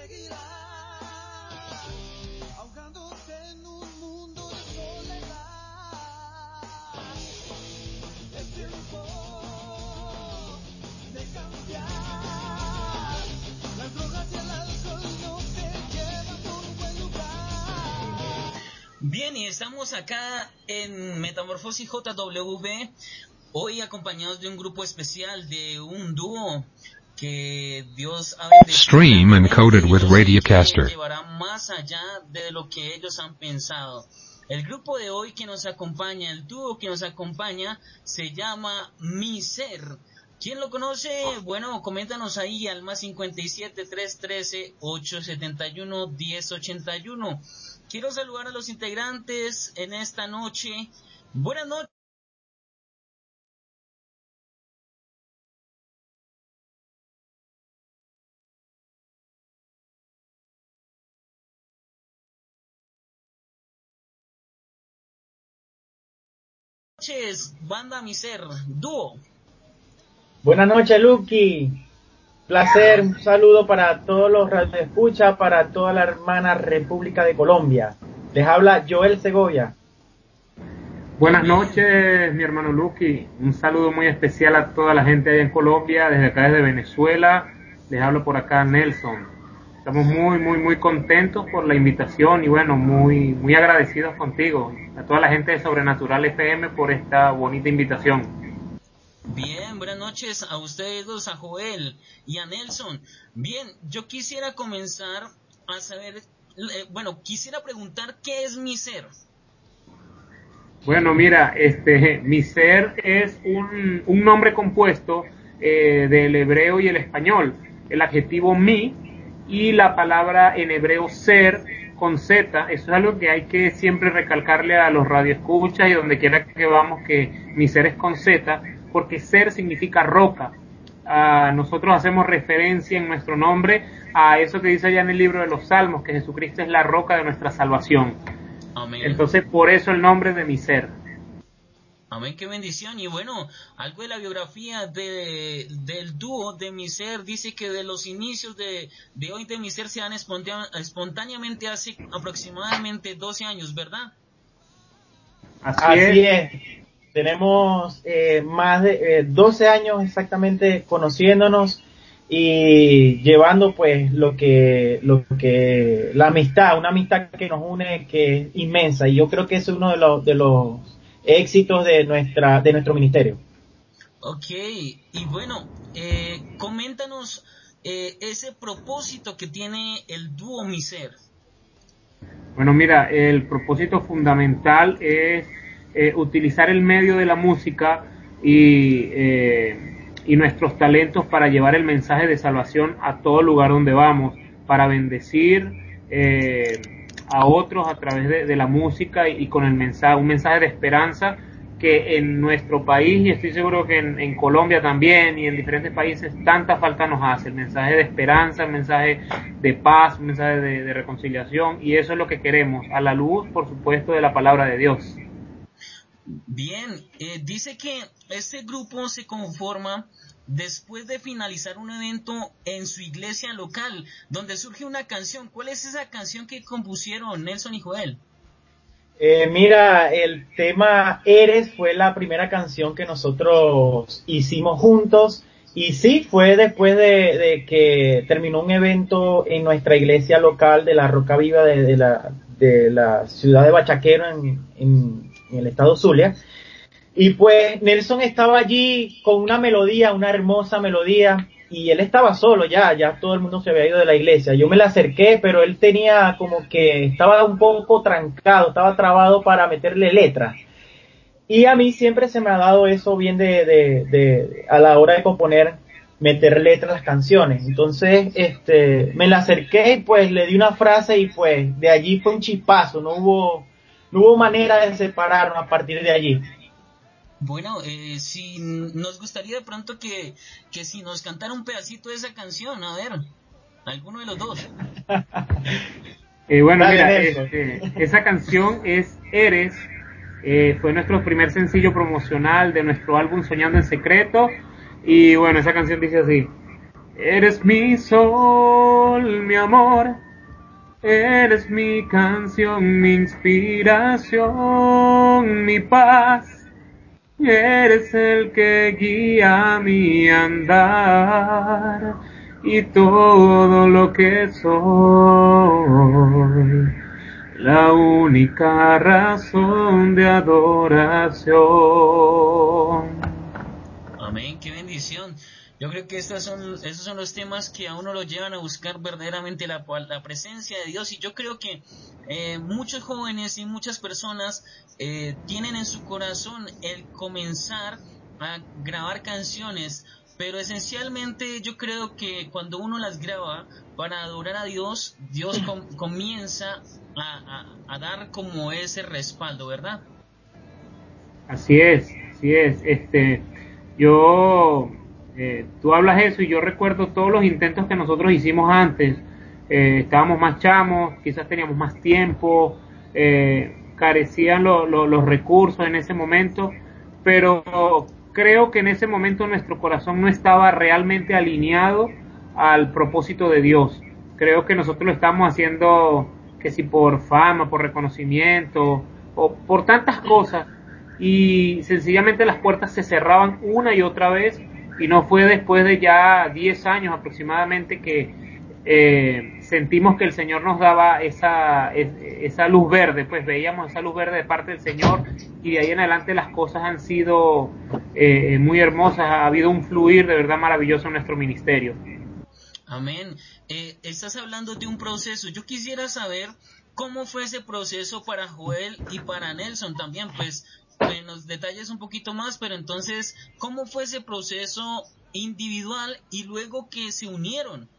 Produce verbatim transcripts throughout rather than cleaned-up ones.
Bien, y estamos acá en Metamorfosis J W, hoy acompañados de un grupo especial, de un dúo que Dios ha bendecido. Stream encoded with Radiocaster. Que llevará más allá de lo que ellos han pensado. El grupo de hoy que nos acompaña, el dúo que nos acompaña, se llama Mi Ser. ¿Quién lo conoce? Bueno, coméntanos ahí al más cincuenta y siete, trescientos trece, ochocientos setenta y uno, diez ochenta y uno. Quiero saludar a los integrantes en esta noche. Buenas noches. Noches, banda Mi Ser, dúo. Buenas noches, Lucky. Placer, un saludo para todos los radioescuchas, para toda la hermana República de Colombia. Les habla Joel Segovia. Buenas noches, mi hermano Lucky. Un saludo muy especial a toda la gente allá en Colombia, desde acá desde Venezuela. Les hablo por acá, Nelson. Estamos muy, muy, muy contentos por la invitación y bueno, muy, muy agradecidos contigo, a toda la gente de Sobrenatural F M por esta bonita invitación. Bien, buenas noches a ustedes dos, a Joel y a Nelson. Bien, yo quisiera comenzar a saber, eh, bueno, quisiera preguntar qué es Mi Ser. Bueno, mira, este, Mi Ser es un, un nombre compuesto eh, del hebreo y el español. El adjetivo mi y la palabra en hebreo ser con Z. Eso es algo que hay que siempre recalcarle a los radioescuchas y donde quiera que vamos, que Mi Ser es con Z, porque ser significa roca. Uh, nosotros hacemos referencia en nuestro nombre a eso que dice allá en el libro de los Salmos, que Jesucristo es la roca de nuestra salvación. Amén. Entonces, por eso el nombre de Mi Ser. Amén, qué bendición. Y bueno, algo de la biografía de, del dúo de Mi Ser dice que de los inicios de, de hoy de Mi Ser se dan espontáneamente hace aproximadamente doce años, ¿verdad? Así, Así es. es. Tenemos eh, más de eh, doce años exactamente conociéndonos y llevando pues lo que lo que la amistad, una amistad que nos une, que es inmensa, y yo creo que es uno de los de los éxitos de nuestra de nuestro ministerio. Ok, y bueno, eh, coméntanos eh, ese propósito que tiene el dúo Mi Ser. Bueno, mira, el propósito fundamental es eh, utilizar el medio de la música y, eh, y nuestros talentos para llevar el mensaje de salvación a todo lugar donde vamos, para bendecir eh, a otros a través de, de la música y, y con el mensaje, un mensaje de esperanza que en nuestro país, y estoy seguro que en, en Colombia también y en diferentes países, tanta falta nos hace, el mensaje de esperanza, el mensaje de paz, un mensaje de, de reconciliación, y eso es lo que queremos, a la luz, por supuesto, de la palabra de Dios. Bien, eh, dice que este grupo se conforma después de finalizar un evento en su iglesia local, donde surge una canción. ¿Cuál es esa canción que compusieron Nelson y Joel? Eh, mira, el tema Eres fue la primera canción que nosotros hicimos juntos, y sí, fue después de, de que terminó un evento en nuestra iglesia local de la Roca Viva de, de, la, de la ciudad de Bachaquero en, en, en el estado Zulia. Y pues Nelson estaba allí con una melodía, una hermosa melodía, y él estaba solo ya, ya todo el mundo se había ido de la iglesia. Yo me le acerqué, pero él tenía como que, estaba un poco trancado, estaba trabado para meterle letra. Y a mí siempre se me ha dado eso bien de, de, de a la hora de componer, meter letra a las canciones. Entonces, este, me le acerqué y pues le di una frase, y pues de allí fue un chispazo, no hubo, no hubo manera de separarnos a partir de allí. Bueno, eh, si nos gustaría de pronto que, que si nos cantara un pedacito de esa canción, a ver, alguno de los dos. eh, bueno, Dale, mira, este, esa canción es Eres, eh, fue nuestro primer sencillo promocional de nuestro álbum Soñando en Secreto, y bueno, esa canción dice así: eres mi sol, mi amor, eres mi canción, mi inspiración, mi paz. Eres el que guía mi andar y todo lo que soy, la única razón de adoración. Amén, qué bendición. Yo creo que estos son, esos son los temas que a uno lo llevan a buscar verdaderamente la, la presencia de Dios. Y yo creo que eh, muchos jóvenes y muchas personas eh, tienen en su corazón el comenzar a grabar canciones, pero esencialmente yo creo que cuando uno las graba para adorar a Dios, Dios com- comienza a, a, a dar como ese respaldo, ¿verdad? Así es, así es. Este, yo, eh, tú hablas eso y yo recuerdo todos los intentos que nosotros hicimos antes. Eh, estábamos más chamos, quizás teníamos más tiempo, eh, carecían lo, lo, los recursos en ese momento, pero creo que en ese momento nuestro corazón no estaba realmente alineado al propósito de Dios. Creo que nosotros lo estamos haciendo, que si por fama, por reconocimiento o por tantas cosas, y sencillamente las puertas se cerraban una y otra vez, y no fue después de ya diez años aproximadamente que eh, sentimos que el Señor nos daba esa, esa luz verde, pues veíamos esa luz verde de parte del Señor, y de ahí en adelante las cosas han sido eh, muy hermosas, ha habido un fluir de verdad maravilloso en nuestro ministerio. Amén. Eh, estás hablando de un proceso. Yo quisiera saber cómo fue ese proceso para Joel y para Nelson también, pues que nos detalles un poquito más, pero entonces, ¿cómo fue ese proceso individual y luego que se unieron?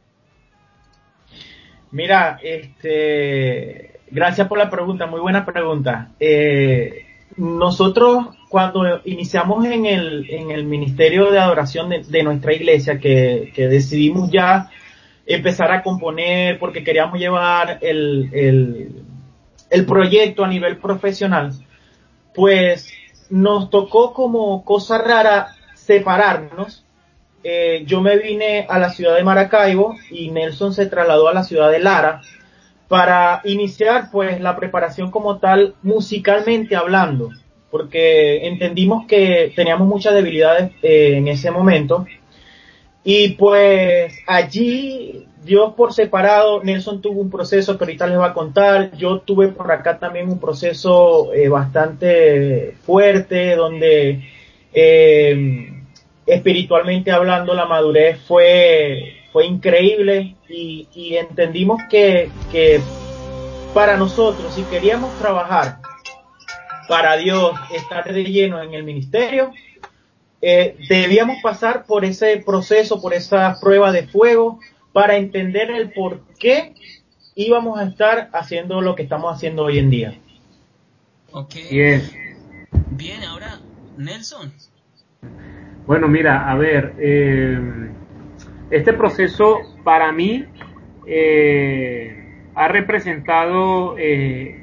Mira, este, gracias por la pregunta, muy buena pregunta. Eh, nosotros cuando iniciamos en el, en el ministerio de adoración de, de nuestra iglesia, que, que decidimos ya empezar a componer porque queríamos llevar el, el, el proyecto a nivel profesional, pues nos tocó como cosa rara separarnos. Eh, yo me vine a la ciudad de Maracaibo y Nelson se trasladó a la ciudad de Lara para iniciar pues la preparación como tal musicalmente hablando, porque entendimos que teníamos muchas debilidades eh, en ese momento. Y pues allí Dios por separado, Nelson tuvo un proceso que ahorita les va a contar, yo tuve por acá también un proceso eh, bastante fuerte donde eh, espiritualmente hablando la madurez fue, fue increíble y, y entendimos que, que para nosotros si queríamos trabajar para Dios, estar de lleno en el ministerio, Eh, debíamos pasar por ese proceso, por esa prueba de fuego, para entender el por qué íbamos a estar haciendo lo que estamos haciendo hoy en día. Ok. Yes. Bien, ahora, Nelson. Bueno, mira, a ver, eh, este proceso para mí eh, ha representado eh,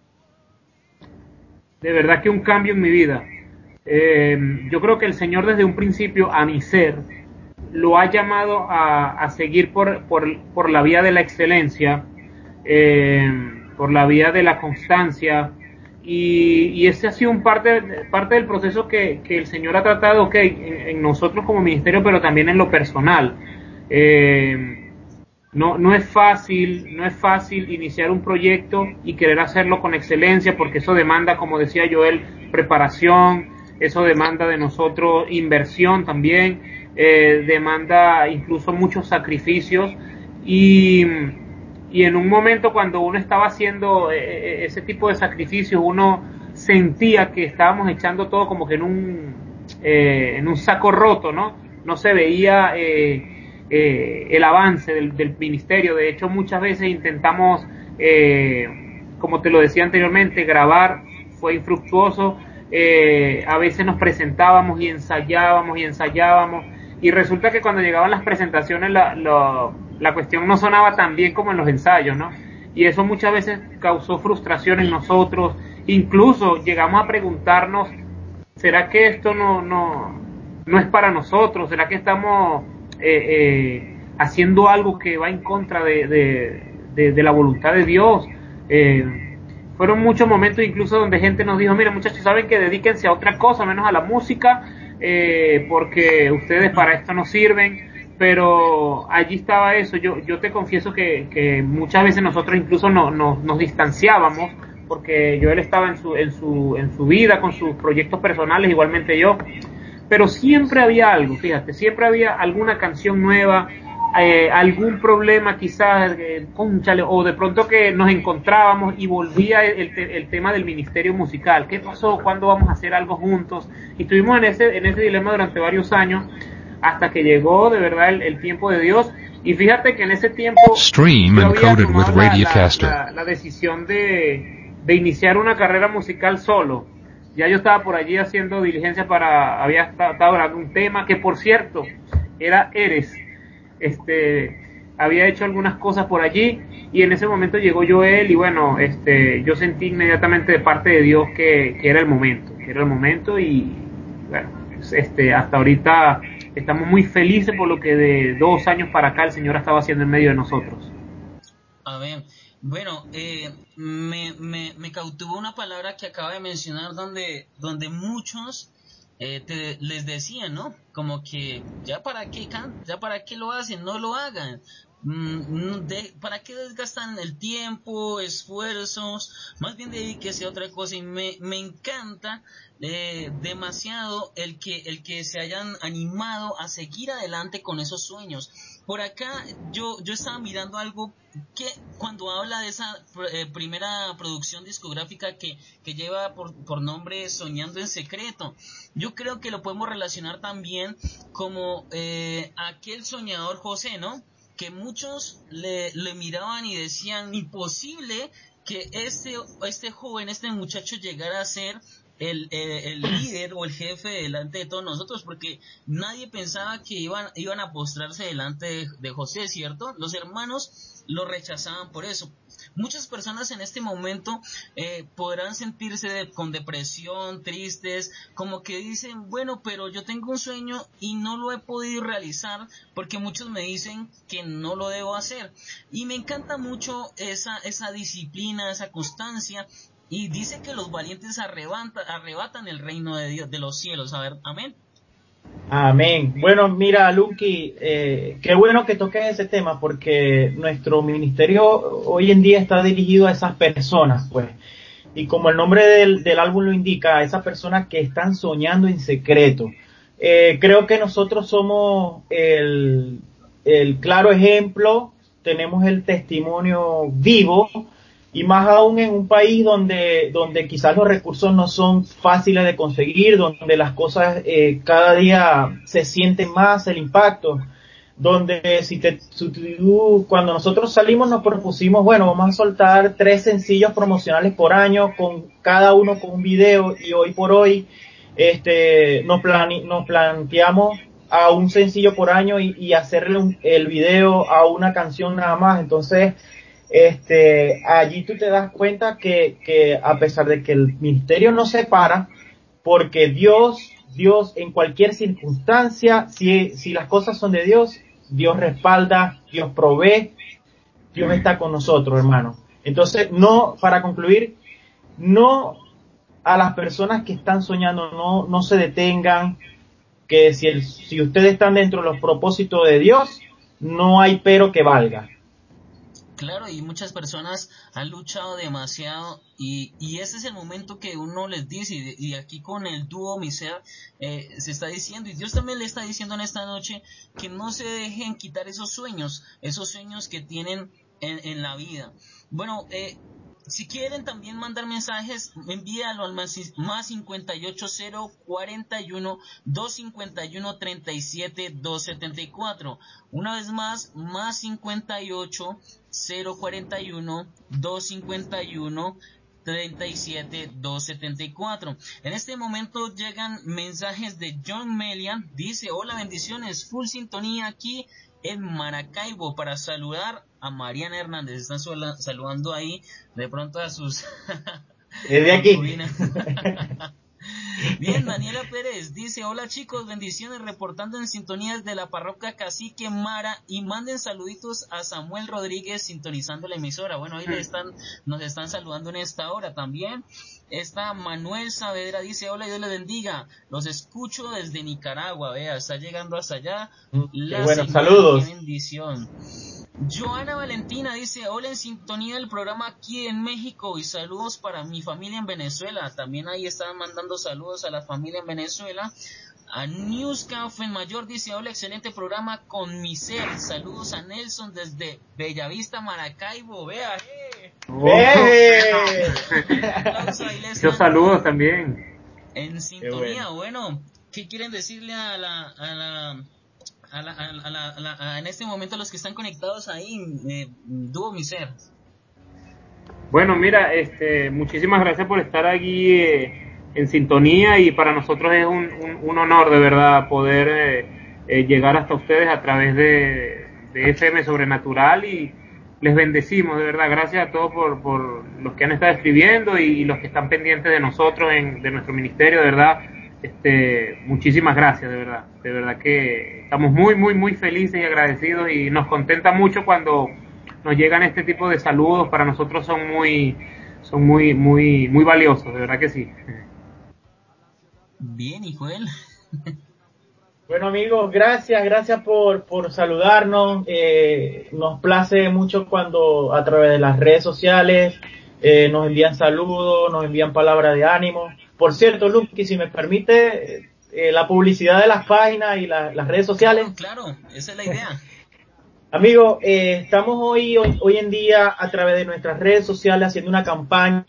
de verdad que un cambio en mi vida. Eh, yo creo que el Señor desde un principio a mi ser lo ha llamado a, a seguir por, por, por la vía de la excelencia, eh, por la vía de la constancia, y, y ese ha sido un parte, parte del proceso que, que el Señor ha tratado, okay, en, en nosotros como ministerio, pero también en lo personal. Eh, no, no es fácil, no es fácil iniciar un proyecto y querer hacerlo con excelencia, porque eso demanda, como decía Joel, preparación, eso demanda de nosotros inversión también, eh, demanda incluso muchos sacrificios, y, y en un momento cuando uno estaba haciendo eh, ese tipo de sacrificios, uno sentía que estábamos echando todo como que en un, eh, en un saco roto, ¿no? No se veía eh, eh, el avance del, del ministerio. De hecho, muchas veces intentamos, eh, como te lo decía anteriormente, grabar, fue infructuoso. Eh, a veces nos presentábamos y ensayábamos y ensayábamos, y resulta que cuando llegaban las presentaciones la, la, la cuestión no sonaba tan bien como en los ensayos, ¿no? Y eso muchas veces causó frustración en nosotros. Incluso llegamos a preguntarnos, ¿será que esto no, no, no es para nosotros? ¿Será que estamos eh, eh, haciendo algo que va en contra de, de, de, de la voluntad de Dios. Eh, fueron muchos momentos incluso donde gente nos dijo, mira muchachos, saben que dedíquense a otra cosa menos a la música, eh, porque ustedes para esto no sirven. Pero allí estaba eso. Yo yo te confieso que, que muchas veces nosotros incluso no, no, nos distanciábamos, porque Joel estaba en su en su en su vida con sus proyectos personales, igualmente yo, pero siempre había algo, fíjate, siempre había alguna canción nueva, eh, algún problema quizás, eh, cónchale, o de pronto que nos encontrábamos y volvía el, el, el tema del ministerio musical. ¿Qué pasó? ¿Cuándo vamos a hacer algo juntos? Y estuvimos en ese en ese dilema durante varios años, hasta que llegó de verdad el, el tiempo de Dios. Y fíjate que en ese tiempo Stream yo and había coded with tomado la, la, Radiocaster. la, la decisión de, de iniciar una carrera musical solo. Ya yo estaba por allí haciendo diligencia para, había estado grabando un tema que, por cierto, era Eres. Este, había hecho algunas cosas por allí, y en ese momento llegó Joel, y bueno, este, yo sentí inmediatamente de parte de Dios que, que era el momento, que era el momento, y bueno, este, hasta ahorita estamos muy felices por lo que de dos años para acá el Señor ha estado haciendo en medio de nosotros. Amén. Bueno, eh, me, me, me cautivó una palabra que acaba de mencionar donde, donde muchos eh, te, les decían, ¿no? Como que ya para qué can, ya para qué lo hacen, no lo hagan. Mm, de, ¿Para qué desgastan el tiempo, esfuerzos? Más bien dedíquese a otra cosa. Y me, me encanta eh, demasiado el que, el que se hayan animado a seguir adelante con esos sueños. Por acá yo, yo estaba mirando algo que cuando habla de esa eh, primera producción discográfica que, que lleva por, por nombre Soñando en Secreto, yo creo que lo podemos relacionar también como eh, aquel soñador José, ¿no? Que muchos le, le miraban y decían, imposible que este, este joven, este muchacho llegara a ser el, el, el líder o el jefe delante de todos nosotros, porque nadie pensaba que iban, iban a postrarse delante de, de José, ¿cierto? Los hermanos lo rechazaban por eso. Muchas personas en este momento eh, podrán sentirse de, con depresión, tristes, como que dicen, bueno, pero yo tengo un sueño y no lo he podido realizar porque muchos me dicen que no lo debo hacer. Y me encanta mucho esa, esa disciplina, esa constancia. Y dice que los valientes arrebatan, arrebatan el reino de Dios, de los cielos. A ver, amén. Amén. Bueno, mira, Lucky, eh, qué bueno que toques ese tema, porque nuestro ministerio hoy en día está dirigido a esas personas, pues. Y como el nombre del, del álbum lo indica, a esas personas que están soñando en secreto. Eh, creo que nosotros somos el, el claro ejemplo, tenemos el testimonio vivo, y más aún en un país donde donde quizás los recursos no son fáciles de conseguir, donde las cosas eh, cada día se sienten más el impacto, donde si te si tú, cuando nosotros salimos nos propusimos, bueno, vamos a soltar tres sencillos promocionales por año, con cada uno con un video, y hoy por hoy este nos plane, nos planteamos a un sencillo por año y, y hacerle un, el video a una canción nada más. Entonces este, allí tú te das cuenta que, que a pesar de que el ministerio no se para, porque Dios, Dios en cualquier circunstancia, si, si las cosas son de Dios, Dios respalda, Dios provee, Dios está con nosotros, hermano. Entonces, no, para concluir, no a las personas que están soñando, no, no se detengan, que si, el, si ustedes están dentro de los propósitos de Dios, no hay pero que valga. Claro, y muchas personas han luchado demasiado, y, y ese es el momento que uno les dice, y, y aquí con el dúo Miser eh, se está diciendo, y Dios también le está diciendo en esta noche, que no se dejen quitar esos sueños, esos sueños que tienen en, en la vida. Bueno, eh, si quieren también mandar mensajes, envíalo al más, más cincuenta y ocho cero cuarenta y uno doscientos cincuenta y uno treinta y siete doscientos setenta y cuatro. Una vez más, más cincuenta y ocho cero cuarenta y uno doscientos cincuenta y uno treinta y siete doscientos setenta y cuatro. En este momento llegan mensajes de John Melian. Dice, hola, bendiciones, full sintonía aquí en Maracaibo para saludar a Mariana Hernández. Están saludando ahí de pronto a sus Desde aquí. concubinas. Bien, Daniela Pérez dice, hola chicos, bendiciones, reportando en sintonía desde la parroquia Cacique Mara, y manden saluditos a Samuel Rodríguez sintonizando la emisora. Bueno, ahí le están, nos están saludando en esta hora también. Está Manuel Saavedra, dice, hola, Dios les bendiga, los escucho desde Nicaragua, vea, está llegando hasta allá la bueno, señal, saludos. qué bendición. Joana Valentina dice, hola, en sintonía del programa aquí en México y saludos para mi familia en Venezuela. También ahí están mandando saludos a la familia en Venezuela. A Newsca Mayor dice, hola, excelente programa con mi ser. Saludos a Nelson desde Bellavista, Maracaibo. Vea, eh. Oh, ¡Eh! Muchos saludos también. En sintonía, bueno. bueno, ¿qué quieren decirle a la... A la A la, a la, a la, a, en este momento los que están conectados ahí, eh, Dúo Mi Ser? Bueno, mira, este, muchísimas gracias por estar aquí eh, en sintonía, y para nosotros es un, un, un honor de verdad poder eh, eh, llegar hasta ustedes a través de, de F M Sobrenatural, y les bendecimos de verdad. Gracias a todos por, por los que han estado escribiendo y, y los que están pendientes de nosotros, en, de nuestro ministerio, de verdad. Este, muchísimas gracias, de verdad, de verdad que estamos muy, muy, muy felices y agradecidos, y nos contenta mucho cuando nos llegan este tipo de saludos. Para nosotros son muy, son muy, muy, muy valiosos, de verdad que sí. Bien, ¿y Joel? Bueno, amigos, gracias, gracias por, por saludarnos. Eh, nos place mucho cuando a través de las redes sociales eh, nos envían saludos, nos envían palabras de ánimo. Por cierto, Lucky, si me permite, eh, la publicidad de las páginas y la, las redes sociales. Claro, claro, esa es la idea. Amigos, eh, estamos hoy, hoy, hoy en día a través de nuestras redes sociales haciendo una campaña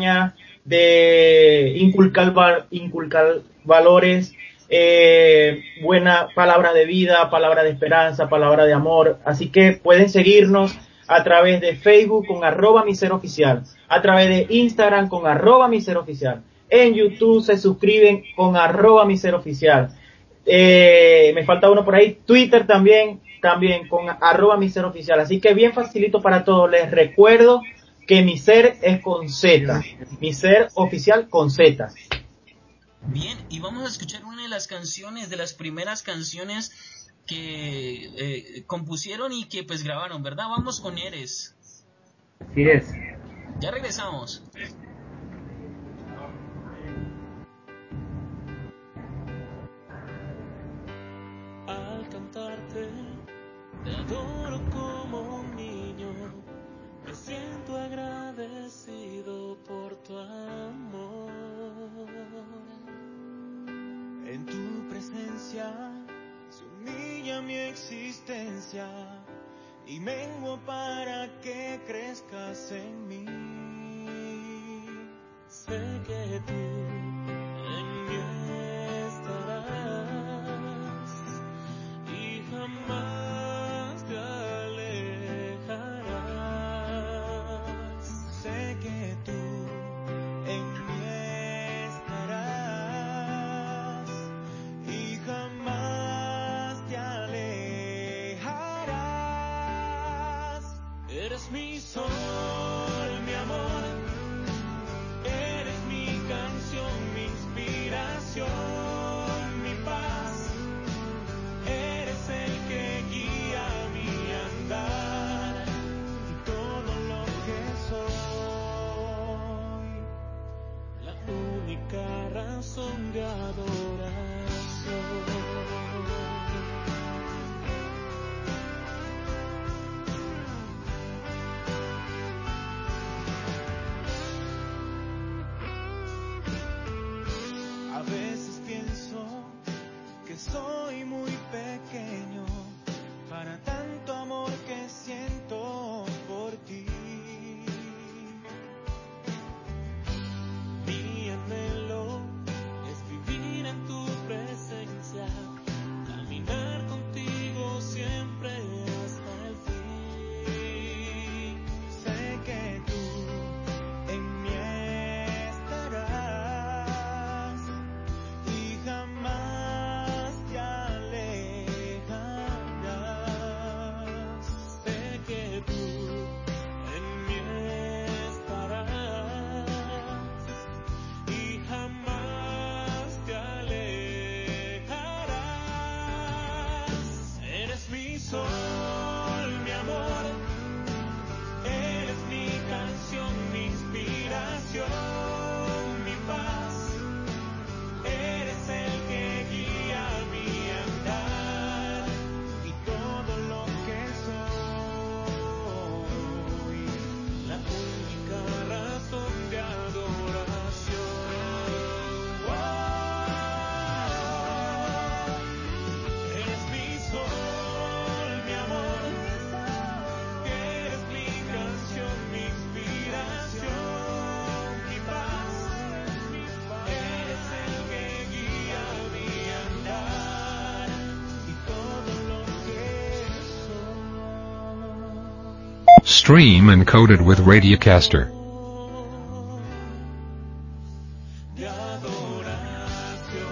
de inculcar, inculcar valores, eh, buena palabra de vida, palabra de esperanza, palabra de amor. Así que pueden seguirnos a través de Facebook con arroba mi ser oficial, a través de Instagram con arroba mi ser oficial. En YouTube se suscriben con arroba mi ser oficial. Eh, me falta uno por ahí, Twitter también, también con arroba mi ser oficial. Así que bien facilito para todos. Les recuerdo que mi ser es con Z, mi ser oficial con Z. Bien, y vamos a escuchar una de las canciones, de las primeras canciones que eh, compusieron y que pues grabaron, ¿verdad? Vamos con Eres. Así es. Ya regresamos. Al cantarte, te adoro como un niño, me siento agradecido por tu amor. En tu presencia se humilla mi existencia y menguo para que crezcas en mí. Sé que tú en mí estarás y jamás te alejarás. Sé que tú en mí estarás y jamás te alejarás. Eres mi sol, mi amor, eres mi canción, mi inspiración, mi paz. Eres el que guía mi andar y todo lo que soy, la única razón de adoración. Stream encoded with Radiocaster. de adoración.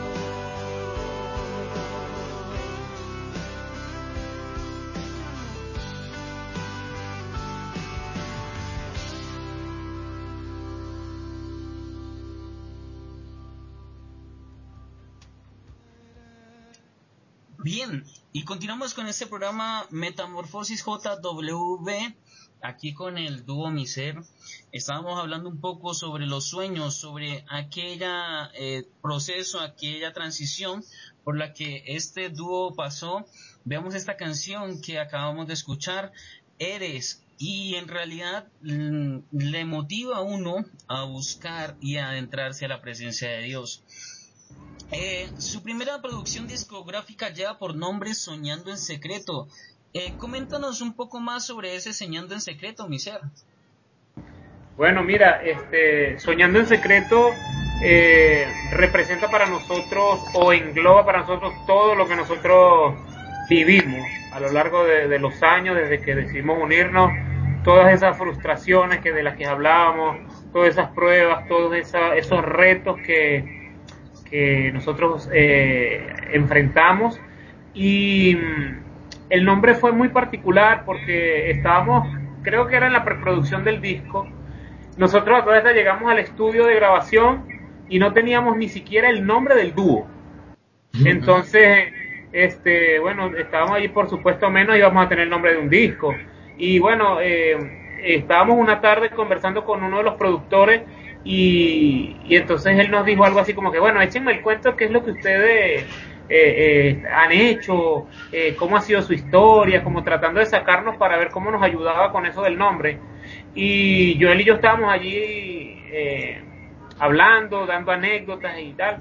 Bien, y continuamos con este programa Metamorfosis J W, aquí con el dúo Miser. Estábamos hablando un poco sobre los sueños, sobre aquella eh, proceso, aquella transición por la que este dúo pasó. Veamos esta canción que acabamos de escuchar, Eres, y en realidad mm, le motiva a uno a buscar y a adentrarse a la presencia de Dios. Eh, su primera producción discográfica lleva por nombre Soñando en Secreto. Eh, coméntanos un poco más sobre ese Soñando en Secreto, Miser. Bueno, mira, este, Soñando en Secreto eh, representa para nosotros o engloba para nosotros todo lo que nosotros vivimos a lo largo de, de los años desde que decidimos unirnos, todas esas frustraciones que de las que hablábamos, todas esas pruebas, todos esa, esos retos que que nosotros eh, enfrentamos, y mm, el nombre fue muy particular porque estábamos, creo que era en la preproducción del disco. Nosotros a toda esta llegamos al estudio de grabación y no teníamos ni siquiera el nombre del dúo. Entonces, este, bueno, estábamos allí, por supuesto menos íbamos a tener el nombre de un disco. Y bueno, eh, estábamos una tarde conversando con uno de los productores y, y entonces él nos dijo algo así como que, bueno, échenme el cuento, qué es lo que ustedes eh, eh, han hecho, eh, cómo ha sido su historia, como tratando de sacarnos para ver cómo nos ayudaba con eso del nombre. Y Joel y yo estábamos allí eh, hablando, dando anécdotas y tal.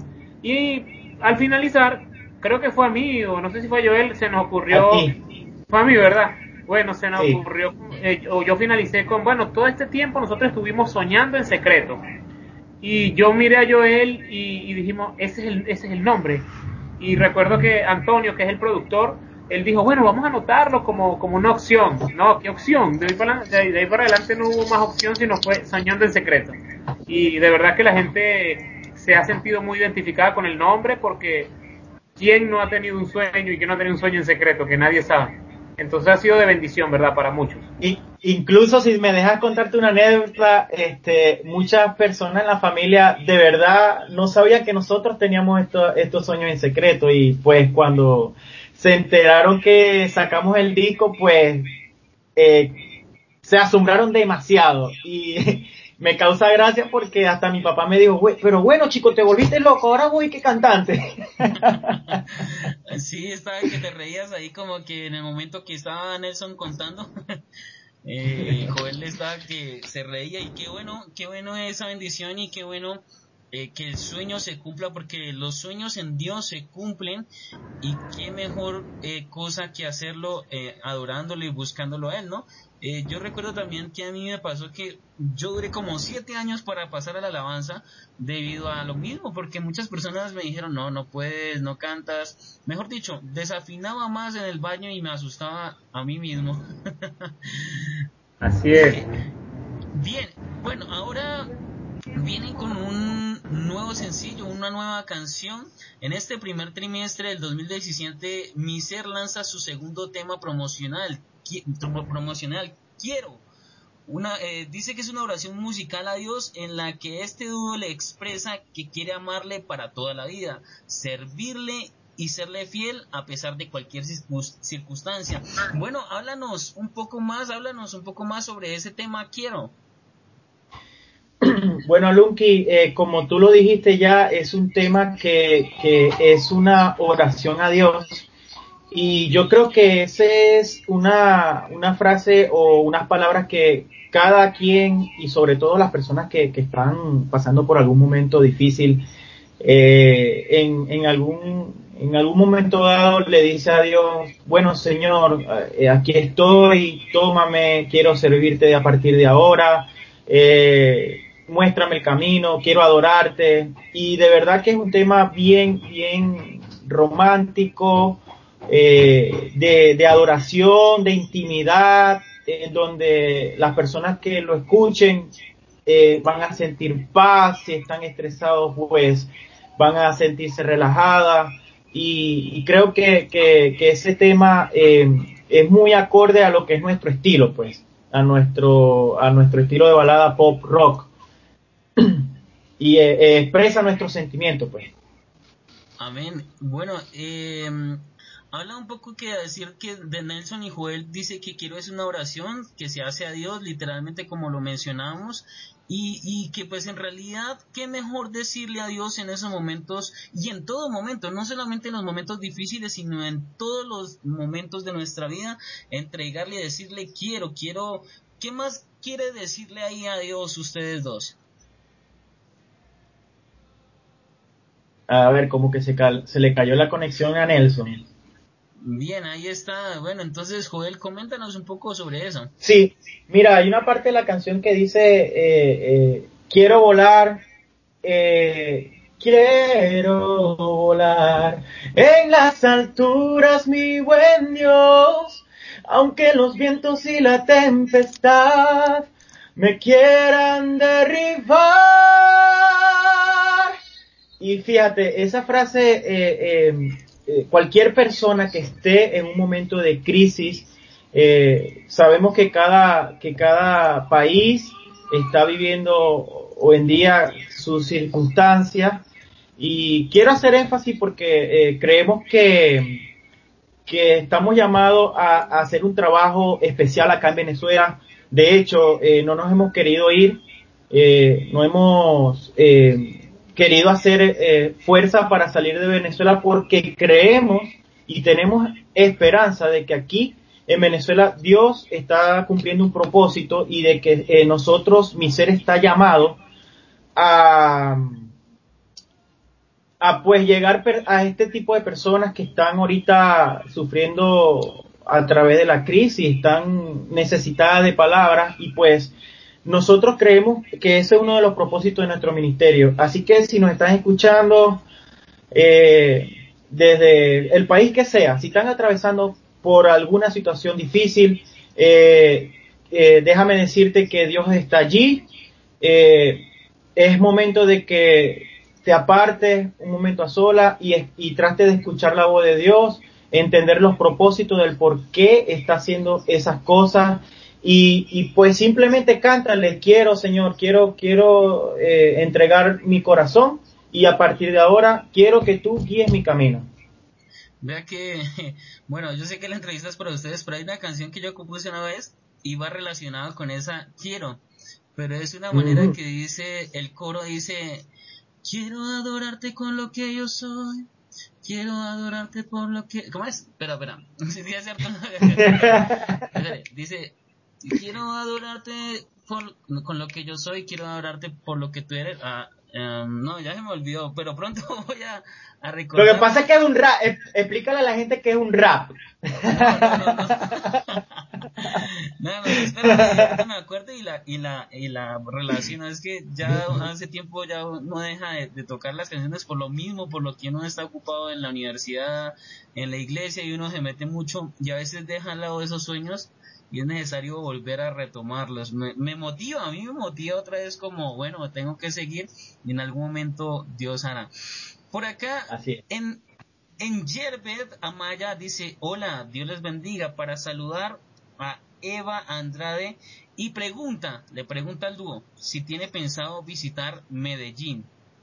Y al finalizar, creo que fue a mí, o no sé si fue a Joel, se nos ocurrió, A ti. fue a mí, ¿verdad? Bueno, se nos Sí. ocurrió, eh, o yo finalicé con, bueno, todo este tiempo nosotros estuvimos soñando en secreto. Y yo miré a Joel y, y dijimos, ese es, el, ese es el nombre. Y recuerdo que Antonio, que es el productor, él dijo, bueno, vamos a anotarlo como, como una opción. No, ¿qué opción? De ahí, para, de ahí para adelante no hubo más opción, sino fue Soñando en Secreto. Y de verdad que la gente se ha sentido muy identificada con el nombre, porque ¿quién no ha tenido un sueño y quién no ha tenido un sueño en secreto? Que nadie sabe. Entonces ha sido de bendición, ¿verdad? Para muchos. Y, incluso si me dejas contarte una anécdota, este, muchas personas en la familia de verdad no sabían que nosotros teníamos esto, estos sueños en secreto, y pues cuando se enteraron que sacamos el disco, pues eh, se asombraron demasiado, y me causa gracia porque hasta mi papá me dijo, "Güey, pero bueno chico, te volviste loco, ahora voy que cantante". Sí, estaba que te reías ahí como que en el momento que estaba Nelson contando, eh, Joel estaba que se reía, y qué bueno, qué bueno esa bendición, y qué bueno eh, que el sueño se cumpla, porque los sueños en Dios se cumplen, y qué mejor eh, cosa que hacerlo eh, adorándolo y buscándolo a Él, ¿no? Eh, yo recuerdo también que a mí me pasó que yo duré como siete años para pasar a la alabanza debido a lo mismo, porque muchas personas me dijeron, no, no puedes, no cantas, mejor dicho, desafinaba más en el baño y me asustaba a mí mismo. Así es. Bien, bueno, ahora vienen con un nuevo sencillo, una nueva canción. En este primer trimestre del dos mil diecisiete, Miser lanza su segundo tema promocional, qui- promocional Quiero. Una, eh, dice que es una oración musical a Dios en la que este dúo le expresa que quiere amarle para toda la vida, servirle y serle fiel a pesar de cualquier circus- circunstancia. Bueno, háblanos un poco más, háblanos un poco más sobre ese tema Quiero. Bueno, Lunky, eh, como tú lo dijiste ya, es un tema que, que es una oración a Dios, y yo creo que esa es una, una frase o unas palabras que cada quien, y sobre todo las personas que, que están pasando por algún momento difícil, eh, en, en algún en algún momento dado le dice a Dios, bueno Señor, eh, aquí estoy, tómame, quiero servirte a partir de ahora, eh, muéstrame el camino, quiero adorarte. Y de verdad que es un tema bien, bien romántico, eh, de, de adoración, de intimidad, en donde las personas que lo escuchen eh, van a sentir paz, si están estresados pues van a sentirse relajadas y, y creo que, que, que ese tema eh, es muy acorde a lo que es nuestro estilo, pues, a nuestro, a nuestro estilo de balada pop rock y eh, eh, expresa nuestros sentimientos, pues. Amén. Bueno, eh, habla un poco que decir que de Nelson y Joel dice que quiero es una oración que se hace a Dios, literalmente como lo mencionamos, y, y que pues en realidad qué mejor decirle a Dios en esos momentos y en todo momento, no solamente en los momentos difíciles, sino en todos los momentos de nuestra vida, entregarle y decirle quiero, quiero, ¿qué más quiere decirle ahí a Dios ustedes dos? A ver, como que se, cal- se le cayó la conexión a Nelson. Bien, ahí está. Bueno, entonces Joel, coméntanos un poco sobre eso. Sí, mira, hay una parte de la canción que dice, eh, eh, quiero volar, eh, quiero volar en las alturas, mi buen Dios, aunque los vientos y la tempestad me quieran derribar. Y fíjate, esa frase, eh, eh, eh, cualquier persona que esté en un momento de crisis, eh, sabemos que cada, que cada país está viviendo hoy en día sus circunstancias y quiero hacer énfasis porque eh, creemos que, que estamos llamados a, a hacer un trabajo especial acá en Venezuela. De hecho, eh, no nos hemos querido ir, eh, no hemos eh, querido hacer eh, fuerza para salir de Venezuela porque creemos y tenemos esperanza de que aquí en Venezuela Dios está cumpliendo un propósito y de que eh, nosotros, mi ser está llamado a a pues llegar per- a este tipo de personas que están ahorita sufriendo a través de la crisis, están necesitadas de palabras y pues nosotros creemos que ese es uno de los propósitos de nuestro ministerio. Así que si nos están escuchando eh, desde el país que sea, si están atravesando por alguna situación difícil, eh, eh, déjame decirte que Dios está allí. Eh, es momento de que te apartes un momento a sola y, y trate de escuchar la voz de Dios, entender los propósitos del por qué está haciendo esas cosas y, y pues simplemente cántale, quiero Señor, quiero, quiero eh, entregar mi corazón y a partir de ahora quiero que tú guíes mi camino. Vea que, bueno, yo sé que la entrevista es para ustedes, pero hay una canción que yo compuse una vez y va relacionada con esa quiero, pero es una manera Uh-huh. que dice, el coro dice, quiero adorarte con lo que yo soy, quiero adorarte por lo que... ¿Cómo es? Espera, espera. Sí, sí, es cierto. Espere, dice, quiero adorarte por, con lo que yo soy, quiero adorarte por lo que tú eres. Ah, em, no, ya se me olvidó, pero pronto voy a, a Lo que pasa recordarlo. es que es un rap, eh, explícale a la gente que es un rap. No, no, no, no. No, no, espérame, ahorita me acuerdo y la, y la, y la relaciono. Es que ya hace tiempo ya no deja de, de tocar las canciones por lo mismo, por lo que uno está ocupado en la universidad, en la iglesia y uno se mete mucho y a veces deja al lado esos sueños y es necesario volver a retomarlos. Me, me motiva, a mí me motiva otra vez como, bueno, tengo que seguir y en algún momento Dios hará. Por acá, Así es. en, en Yerbet Amaya dice, hola, Dios les bendiga, para saludar a Eva Andrade y pregunta, le pregunta al dúo, si tiene pensado visitar Medellín.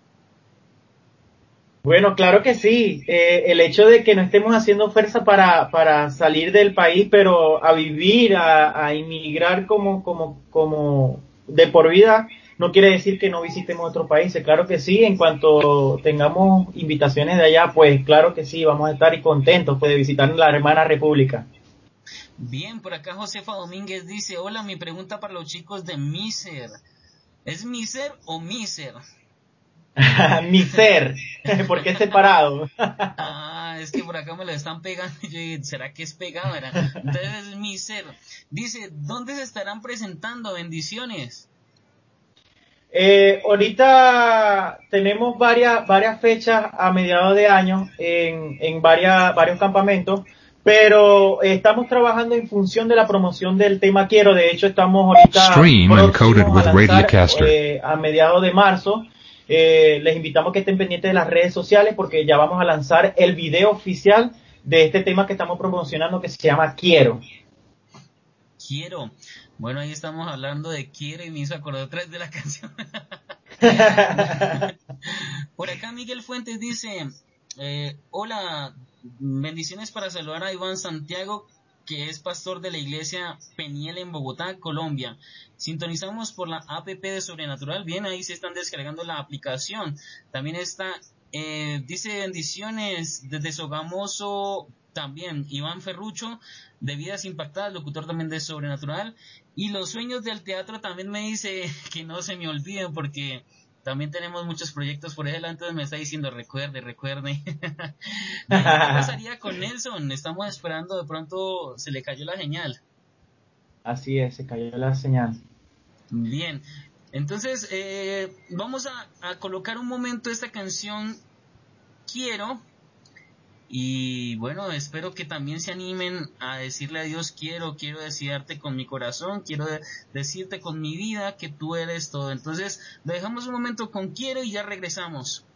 Bueno, claro que sí. Eh, el hecho de que no estemos haciendo fuerza para, para salir del país, pero a vivir, a, a inmigrar como, como, como de por vida, no quiere decir que no visitemos otros países. Claro que sí. En cuanto tengamos invitaciones de allá, pues claro que sí, vamos a estar y contentos pues, de visitar la hermana república. Bien, por acá Josefa Domínguez dice, hola, mi pregunta para los chicos de Miser. ¿Es Miser o Miser? Mi ser, porque es separado. Ah, es que por acá me lo están pegando. Y yo dije, ¿será que es pegado? Era? Entonces es Miser. Dice, ¿dónde se estarán presentando? Bendiciones. Eh, ahorita tenemos varias, varias fechas a mediados de año en, en varias, varios campamentos, pero eh, estamos trabajando en función de la promoción del tema Quiero. De hecho, estamos ahorita Stream encoded with próximos a lanzar Radiocaster. eh, a mediados de marzo. Eh, les invitamos a que estén pendientes de las redes sociales porque ya vamos a lanzar el video oficial de este tema que estamos promocionando que se llama Quiero. Quiero. Bueno, ahí estamos hablando de Quiero y me hizo acordar otra vez de la canción. Por acá Miguel Fuentes dice, eh, hola, bendiciones para saludar a Iván Santiago, que es pastor de la iglesia Peniel en Bogotá, Colombia. Sintonizamos por la app de Sobrenatural. Bien, ahí se están descargando la aplicación. También está, eh, dice bendiciones desde Sogamoso, también Iván Ferrucho, de Vidas Impactadas, locutor también de Sobrenatural. Y los sueños del teatro también me dice que no se me olviden porque también tenemos muchos proyectos por ahí delante. Me está diciendo recuerde, recuerde. ¿Qué pasaría con Nelson? Estamos esperando, de pronto se le cayó la señal. Así es, se cayó la señal. Bien, entonces eh, vamos a, a colocar un momento esta canción Quiero. Y bueno, espero que también se animen a decirle a Dios quiero, quiero desearte con mi corazón, quiero de- decirte con mi vida que tú eres todo. Entonces, lo dejamos un momento con quiero y ya regresamos.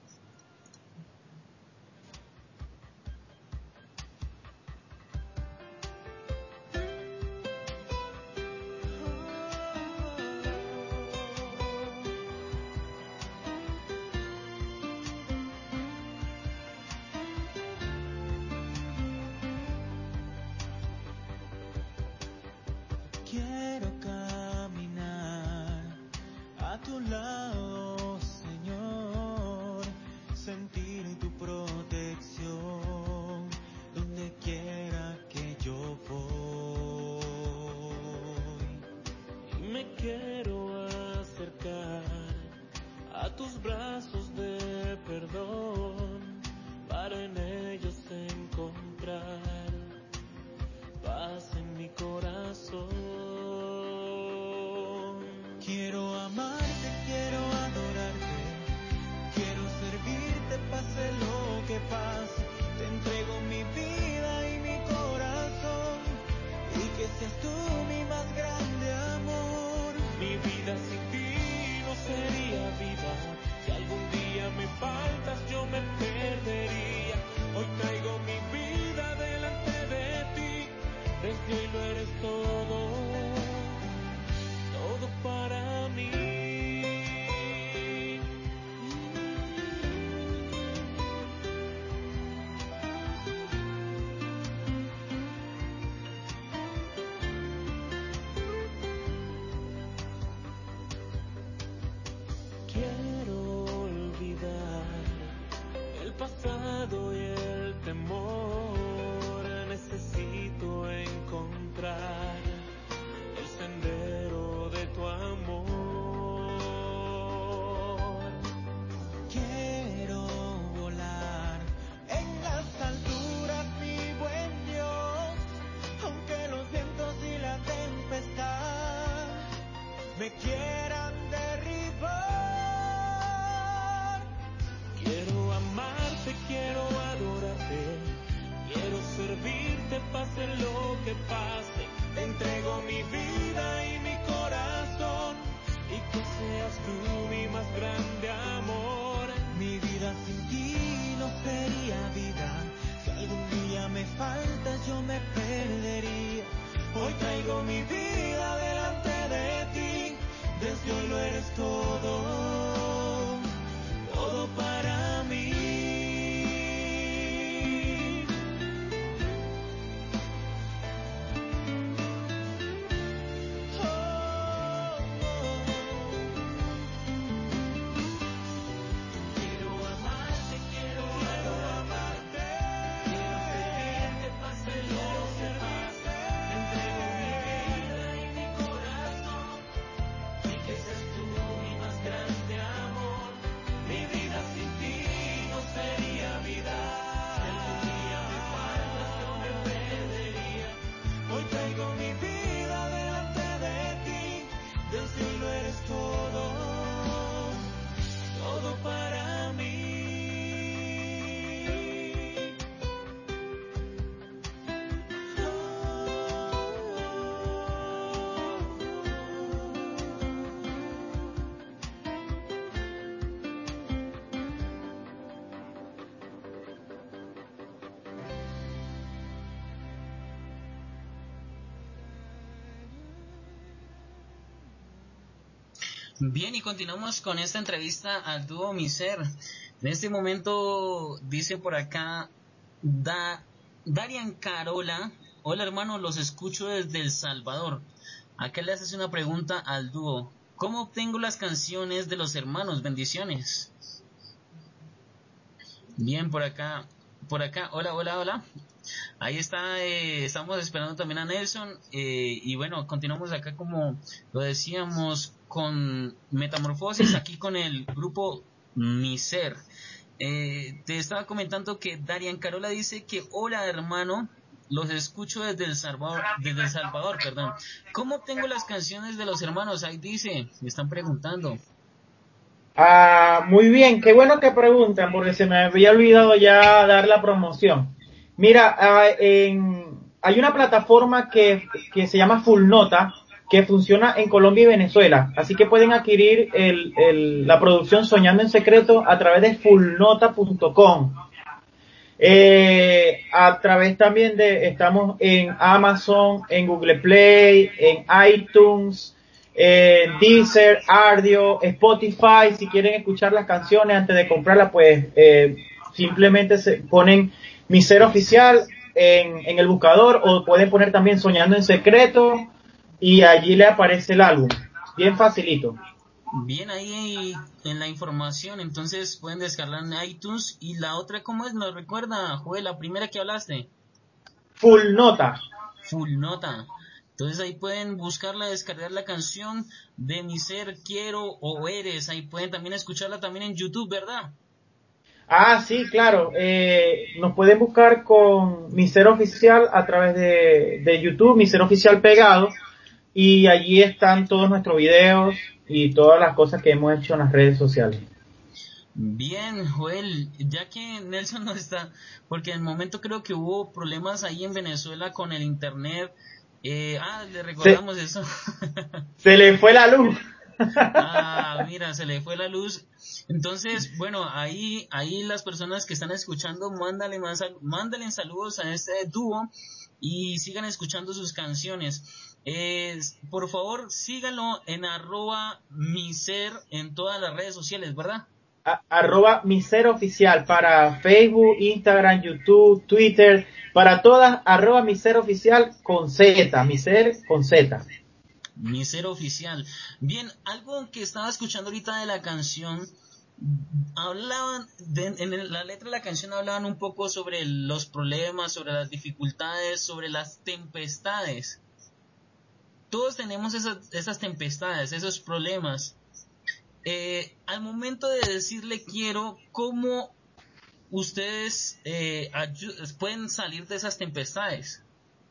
Quiero caminar a tu lado, Señor, sentir tu protección donde quiera que yo voy. Y me quiero acercar a tus brazos de perdón para en ellos encontrar paz en mi corazón. Quiero amarte, quiero adorarte, quiero servirte, pase lo que pase. Te entrego mi vida y mi corazón, y que seas tú mi más grande amor. Mi vida sin ti no sería vida, si algún día me faltas yo me perdería. Hoy traigo mi vida delante de ti, desde hoy lo eres todo, todo para mí. Quiero olvidar el pasado y el temor, necesito encontrar el sendero de tu amor. Quiero volar en las alturas, mi buen Dios, aunque los vientos y la tempestad me quieran derribar. Quiero amarte, quiero adorarte, quiero servirte, pase lo que pase. Te entrego mi vida y mi corazón, y que seas tú mi más grande amor. Mi vida sin ti no sería vida, si algún día me faltas yo me perdería. Hoy traigo mi vida delante de ti, desde hoy lo eres todo, todo para mí. Bien, y continuamos con esta entrevista al dúo Miser. En este momento dice por acá da, Darian Carola: hola hermano, los escucho desde El Salvador. Acá le haces una pregunta al dúo: ¿cómo obtengo las canciones de los hermanos? Bendiciones. Bien, por acá, por acá, hola, hola, hola. Ahí está, eh, estamos esperando también a Nelson, eh, y bueno, continuamos acá como lo decíamos con Metamorfosis, aquí con el grupo Miser. Eh, te estaba comentando que Darian Carola dice que hola hermano, los escucho desde El Salvador, desde El Salvador, perdón. ¿Cómo obtengo las canciones de los hermanos? Ahí dice, me están preguntando. Ah, muy bien, qué bueno que preguntan, porque se me había olvidado ya dar la promoción. Mira, ah, en, hay una plataforma que, que se llama Full Nota, que funciona en Colombia y Venezuela, así que pueden adquirir el, el, la producción Soñando en Secreto a través de full nota punto com. Eh, a través también de, estamos en Amazon, en Google Play, en iTunes, eh, Deezer, Ardio, Spotify. Si quieren escuchar las canciones antes de comprarlas, pues eh, simplemente se ponen Mi Ser Oficial en, en el buscador, o pueden poner también Soñando en Secreto y allí le aparece el álbum. Bien facilito. Bien, ahí en la información, entonces pueden descargar en iTunes. Y la otra, ¿cómo es? ¿Nos recuerda, Joel, la primera que hablaste? Full Nota. Full Nota. Entonces ahí pueden buscarla, descargar la canción de Mi Ser Quiero o Eres. Ahí pueden también escucharla también en YouTube, ¿verdad? Ah, sí, claro. Eh, nos pueden buscar con Mi Ser Oficial a través de, de YouTube, Mi Ser Oficial pegado, y allí están todos nuestros videos y todas las cosas que hemos hecho en las redes sociales. Bien, Joel, ya que Nelson no está, porque en el momento creo que hubo problemas ahí en Venezuela con el internet. Eh, ah, le Se, recordamos eso. se le fue la luz. Ah, mira, se le fue la luz. Entonces, bueno, ahí, ahí las personas que están escuchando, mándale más, mándale saludos a este dúo y sigan escuchando sus canciones. Eh, por favor, síganlo en arroba miser en todas las redes sociales, ¿verdad? A, arroba Mi Ser Oficial para Facebook, Instagram, YouTube, Twitter, para todas, arroba Mi Ser Oficial con Z, Mi Ser con Z. Mi Ser Oficial. Bien, algo que estaba escuchando ahorita de la canción, hablaban, de, en la letra de la canción hablaban un poco sobre los problemas, sobre las dificultades, sobre las tempestades. Todos tenemos esas, esas tempestades, esos problemas. Eh, al momento de decirle quiero, ¿cómo ustedes eh, pueden salir de esas tempestades?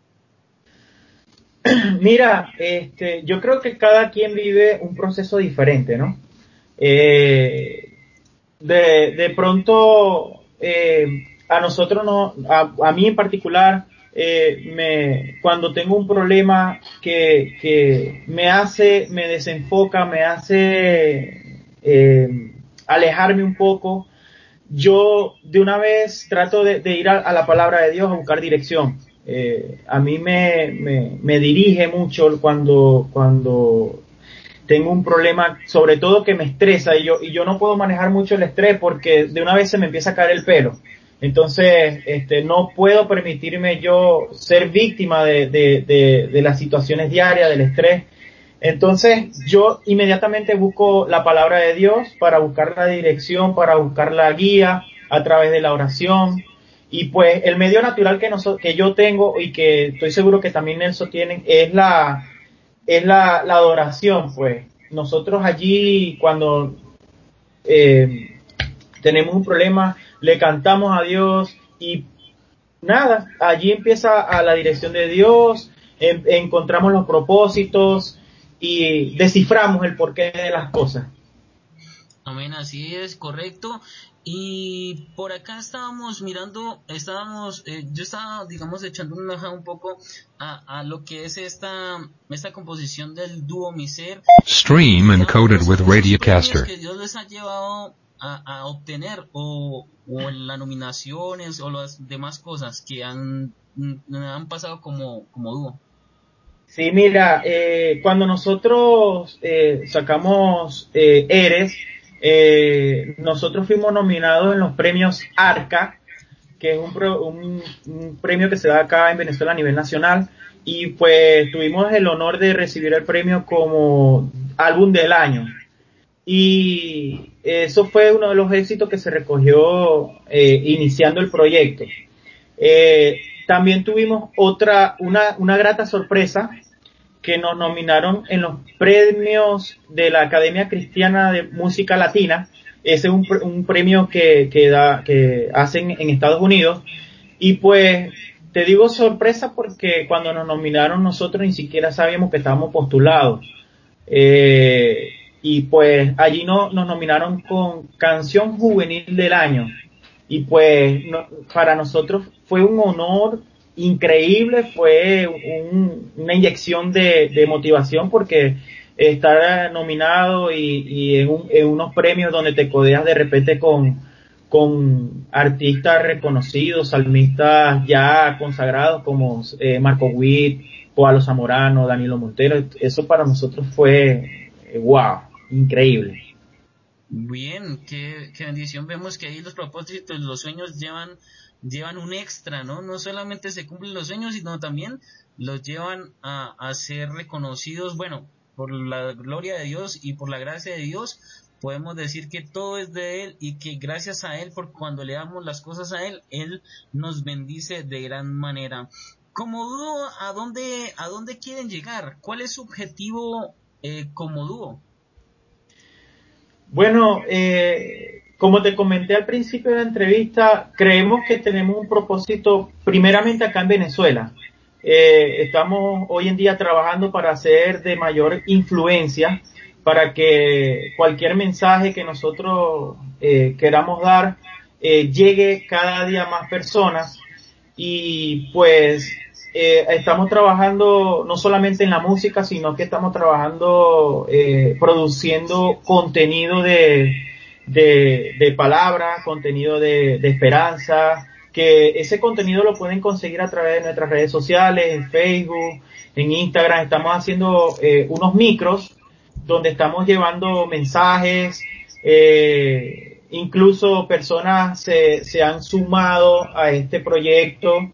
Mira, este, yo creo que cada quien vive un proceso diferente, ¿no? Eh, de, de pronto, eh, a nosotros no, a, a mí en particular, eh, me, cuando tengo un problema que, que me hace, me desenfoca, me hace eh, alejarme un poco, yo de una vez trato de, de ir a, a la palabra de Dios a buscar dirección. Eh, a mí me, me, me dirige mucho cuando, cuando tengo un problema, sobre todo que me estresa, y yo, y yo no puedo manejar mucho el estrés porque de una vez se me empieza a caer el pelo. Entonces, este, no puedo permitirme yo ser víctima de, de, de, de las situaciones diarias, del estrés. Entonces, yo inmediatamente busco la palabra de Dios para buscar la dirección, para buscar la guía a través de la oración. Y pues el medio natural que, nosotros, que yo tengo y que estoy seguro que también Nelson tienen es la, es la, la adoración, pues. Nosotros allí cuando eh, tenemos un problema, le cantamos a Dios y nada, allí empieza a la dirección de Dios, en, encontramos los propósitos y desciframos el porqué de las cosas. Amén, así es, correcto. Y por acá estábamos mirando, estábamos, eh, yo estaba, digamos, echando una ojo un poco a, a lo que es esta, esta composición del dúo Miser. Stream encoded with Radiocaster. Que Dios les ha llevado a, a obtener, o, o las nominaciones o las demás cosas que han, han pasado como, como dúo. Sí, mira, eh, cuando nosotros eh, sacamos eh, Eres, eh, nosotros fuimos nominados en los premios Arca, que es un, pro- un, un premio que se da acá en Venezuela a nivel nacional, y pues tuvimos el honor de recibir el premio como álbum del año. Y eso fue uno de los éxitos que se recogió eh, iniciando el proyecto. Eh, también tuvimos otra, una, una grata sorpresa que nos nominaron en los premios de la Academia Cristiana de Música Latina. Ese es un, un premio que, que, da, que hacen en Estados Unidos. Y pues te digo sorpresa porque cuando nos nominaron nosotros ni siquiera sabíamos que estábamos postulados. Eh, y pues allí no, nos nominaron con Canción Juvenil del Año. Y pues no, para nosotros fue un honor increíble, fue un, una inyección de, de motivación porque estar nominado y, y en, un, en unos premios donde te codeas de repente con, con artistas reconocidos, salmistas ya consagrados como eh, Marco Witt, Pablo Zamorano, Danilo Montero, eso para nosotros fue eh, wow, increíble. Bien, qué, qué bendición. Vemos que ahí los propósitos, los sueños llevan, llevan un extra, ¿no? No solamente se cumplen los sueños, sino también los llevan a, a ser reconocidos. Bueno, por la gloria de Dios y por la gracia de Dios, podemos decir que todo es de Él y que gracias a Él, por cuando le damos las cosas a Él, Él nos bendice de gran manera. Como dúo, ¿a dónde, a dónde quieren llegar? ¿Cuál es su objetivo eh, como dúo? Bueno, eh, como te comenté al principio de la entrevista, creemos que tenemos un propósito primeramente acá en Venezuela. Eh, estamos hoy en día trabajando para ser de mayor influencia, para que cualquier mensaje que nosotros eh, queramos dar eh, llegue cada día a más personas y pues eh, estamos trabajando no solamente en la música, sino que estamos trabajando, eh, produciendo contenido de, de, de palabra, contenido de, de esperanza, que ese contenido lo pueden conseguir a través de nuestras redes sociales, en Facebook, en Instagram. Estamos haciendo eh, unos micros donde estamos llevando mensajes, eh, incluso personas se, se han sumado a este proyecto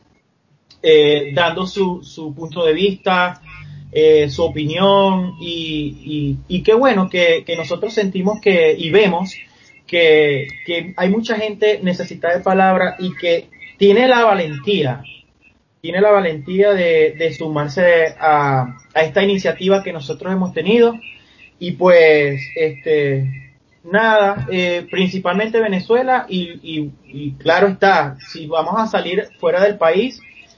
eh, dando su, su punto de vista, eh, su opinión y, y, y qué bueno que, que nosotros sentimos que y vemos que, que hay mucha gente necesitada de palabra y que tiene la valentía, tiene la valentía de, de sumarse a, a esta iniciativa que nosotros hemos tenido y pues este nada, eh, principalmente Venezuela y, y, y claro está, si vamos a salir fuera del país,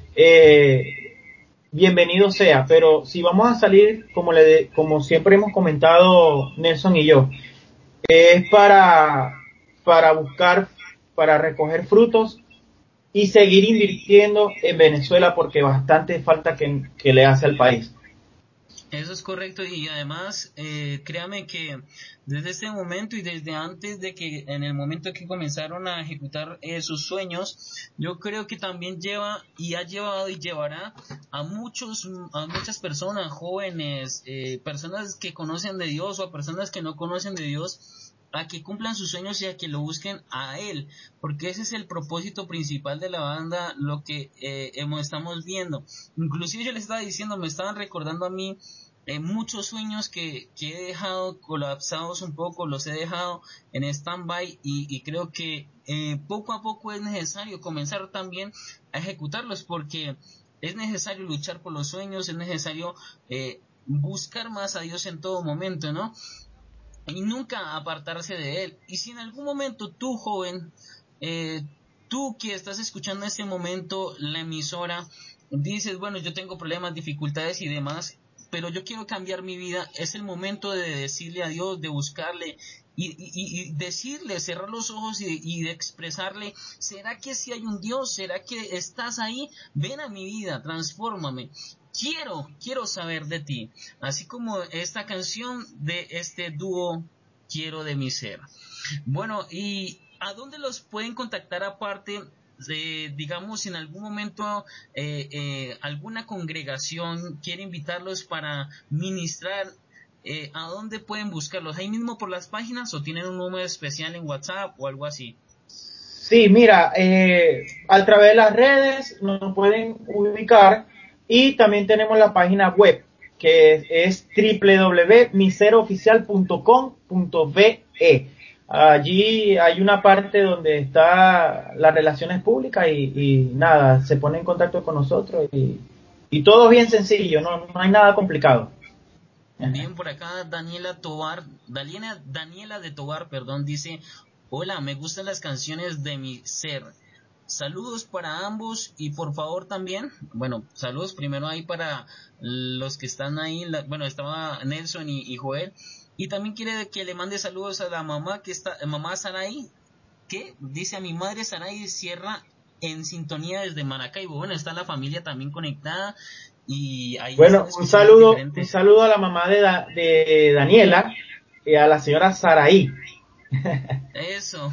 eh, bienvenido sea, pero si vamos a salir, como, le, como siempre hemos comentado Nelson y yo, es para, para buscar, para recoger frutos y seguir invirtiendo en Venezuela porque bastante falta que, que le hace al país. Eso es correcto y además eh, créame que desde este momento y desde antes de que en el momento que comenzaron a ejecutar eh, sus sueños, yo creo que también lleva y ha llevado y llevará a muchos a muchas personas jóvenes, eh, personas que conocen de Dios o a personas que no conocen de Dios a que cumplan sus sueños y a que lo busquen a Él, porque ese es el propósito principal de la banda, lo que eh, hemos, estamos viendo. Inclusive yo les estaba diciendo, me estaban recordando a mí eh, muchos sueños que, que he dejado colapsados un poco, los he dejado en stand-by y, y creo que eh, poco a poco es necesario comenzar también a ejecutarlos porque es necesario luchar por los sueños, es necesario eh, buscar más a Dios en todo momento, ¿no? Y nunca apartarse de Él. Y si en algún momento tú, joven, eh, tú que estás escuchando en este momento la emisora, dices, bueno, yo tengo problemas, dificultades y demás, pero yo quiero cambiar mi vida, es el momento de decirle a Dios, de buscarle y, y, y decirle, cerrar los ojos y, y de expresarle, ¿será que si hay un Dios? ¿Será que estás ahí? Ven a mi vida, transfórmame. Quiero, quiero saber de ti, así como esta canción de este dúo Quiero de mi ser. Bueno, ¿y a dónde los pueden contactar aparte eh, digamos, si en algún momento eh, eh, alguna congregación quiere invitarlos para ministrar, eh, ¿a dónde pueden buscarlos? ¿Ahí mismo por las páginas o tienen un número especial en WhatsApp o algo así? Sí, mira, eh, a través de las redes nos pueden ubicar y también tenemos la página web que es doble u doble u doble u punto miser oficial punto com punto be. Allí hay una parte donde está las relaciones públicas y, y nada, se pone en contacto con nosotros y, y todo bien sencillo, no, no hay nada complicado. Bien, por acá Daniela Tobar, Daniela, Daniela de Tobar, perdón, dice: hola, me gustan las canciones de mi ser. Saludos para ambos y por favor también, bueno, saludos primero ahí para los que están ahí, la, bueno, estaba Nelson y, y Joel, y también quiere que le mande saludos a la mamá que está, mamá Saray, que dice: a mi madre Saray Sierra en sintonía desde Maracaibo. Bueno, está la familia también conectada y ahí bueno, están un escuchando saludo, diferentes. un saludo a la mamá de, da, de Daniela y a la señora Saraí. Eso.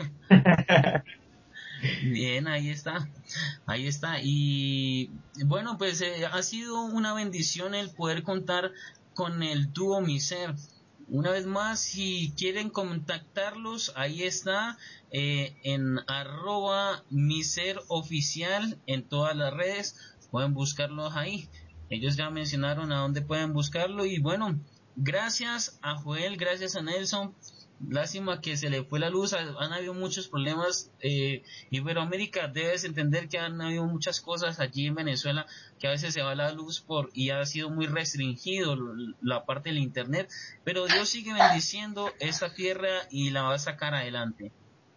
Bien, ahí está, ahí está. Y bueno, pues eh, ha sido una bendición el poder contar con el dúo Miser. Una vez más, si quieren contactarlos, ahí está, eh, en arroba Miser oficial en todas las redes, pueden buscarlos ahí. Ellos ya mencionaron a dónde pueden buscarlo y bueno, gracias a Joel, gracias a Nelson. Lástima que se le fue la luz, han habido muchos problemas. eh, Iberoamérica, debes entender que han habido muchas cosas allí en Venezuela, que a veces se va la luz por y ha sido muy restringido la parte del internet, pero Dios sigue bendiciendo esta tierra y la va a sacar adelante.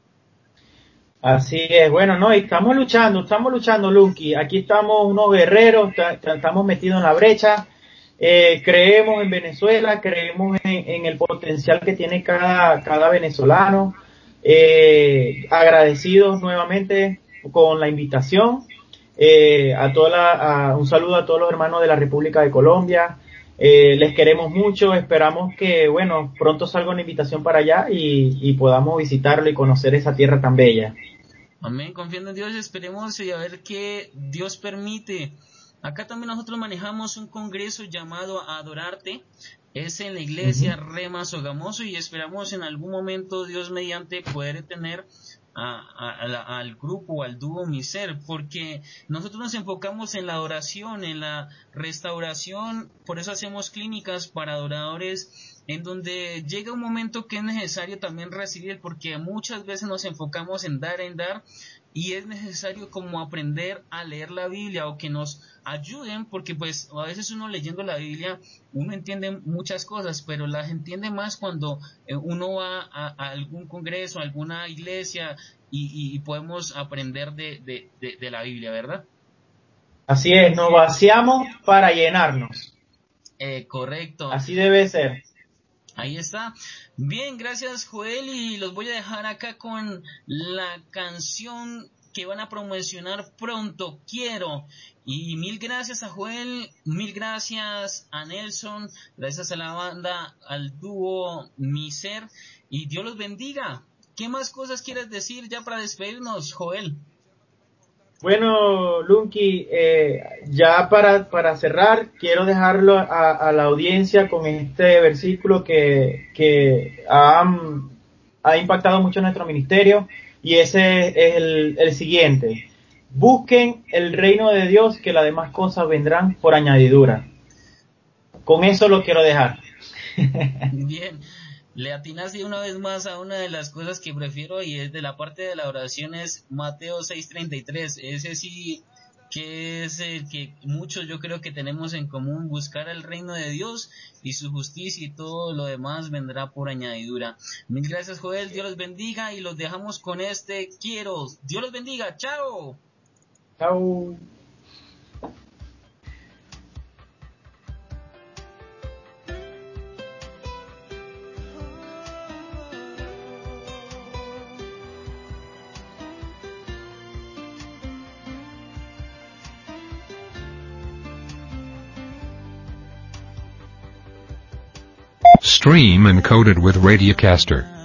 Así es, bueno, no, y estamos luchando, estamos luchando, Lucky. Aquí estamos unos guerreros, ta, ta, estamos metidos en la brecha. Eh, creemos en Venezuela, creemos en, en el potencial que tiene cada, cada venezolano. Eh, agradecidos nuevamente con la invitación. Eh, a toda la, a, un saludo a todos los hermanos de la República de Colombia. Eh, les queremos mucho, esperamos que, bueno, pronto salga una invitación para allá y, y podamos visitarlo y conocer esa tierra tan bella. Amén, confiando en Dios, esperemos y a ver qué Dios permite. Acá también nosotros manejamos un congreso llamado Adorarte, es en la iglesia uh-huh. Rema Sogamoso, y esperamos en algún momento, Dios mediante, poder tener a, a, a la, al grupo, al dúo Miser, porque nosotros nos enfocamos en la adoración, en la restauración, por eso hacemos clínicas para adoradores, en donde llega un momento que es necesario también recibir, porque muchas veces nos enfocamos en dar, en dar, y es necesario como aprender a leer la Biblia o que nos ayuden, porque pues a veces uno leyendo la Biblia uno entiende muchas cosas, pero las entiende más cuando eh, uno va a, a algún congreso, a alguna iglesia y, y podemos aprender de, de, de, de la Biblia, ¿verdad? Así es, nos vaciamos para llenarnos. Eh, correcto. Así debe ser. Ahí está. Bien, gracias Joel, y los voy a dejar acá con la canción que van a promocionar pronto, Quiero. Y mil gracias a Joel, mil gracias a Nelson, gracias a la banda, al dúo Miser, y Dios los bendiga. ¿Qué más cosas quieres decir ya para despedirnos, Joel? Bueno, Lunky, eh, ya para, para cerrar, quiero dejarlo a, a la audiencia con este versículo que, que ha, ha impactado mucho nuestro ministerio, y ese es el, el siguiente: busquen el reino de Dios, que las demás cosas vendrán por añadidura. Con eso lo quiero dejar. Bien. Le atinaste una vez más a una de las cosas que prefiero, y es de la parte de la oración, es Mateo seis treinta y tres. Ese sí que es el que muchos yo creo que tenemos en común: buscar el reino de Dios y su justicia, y todo lo demás vendrá por añadidura. Mil gracias Joel, Dios los bendiga, y los dejamos con este Quiero. Dios los bendiga, chao. Chao. Stream Encoded with Radiocaster.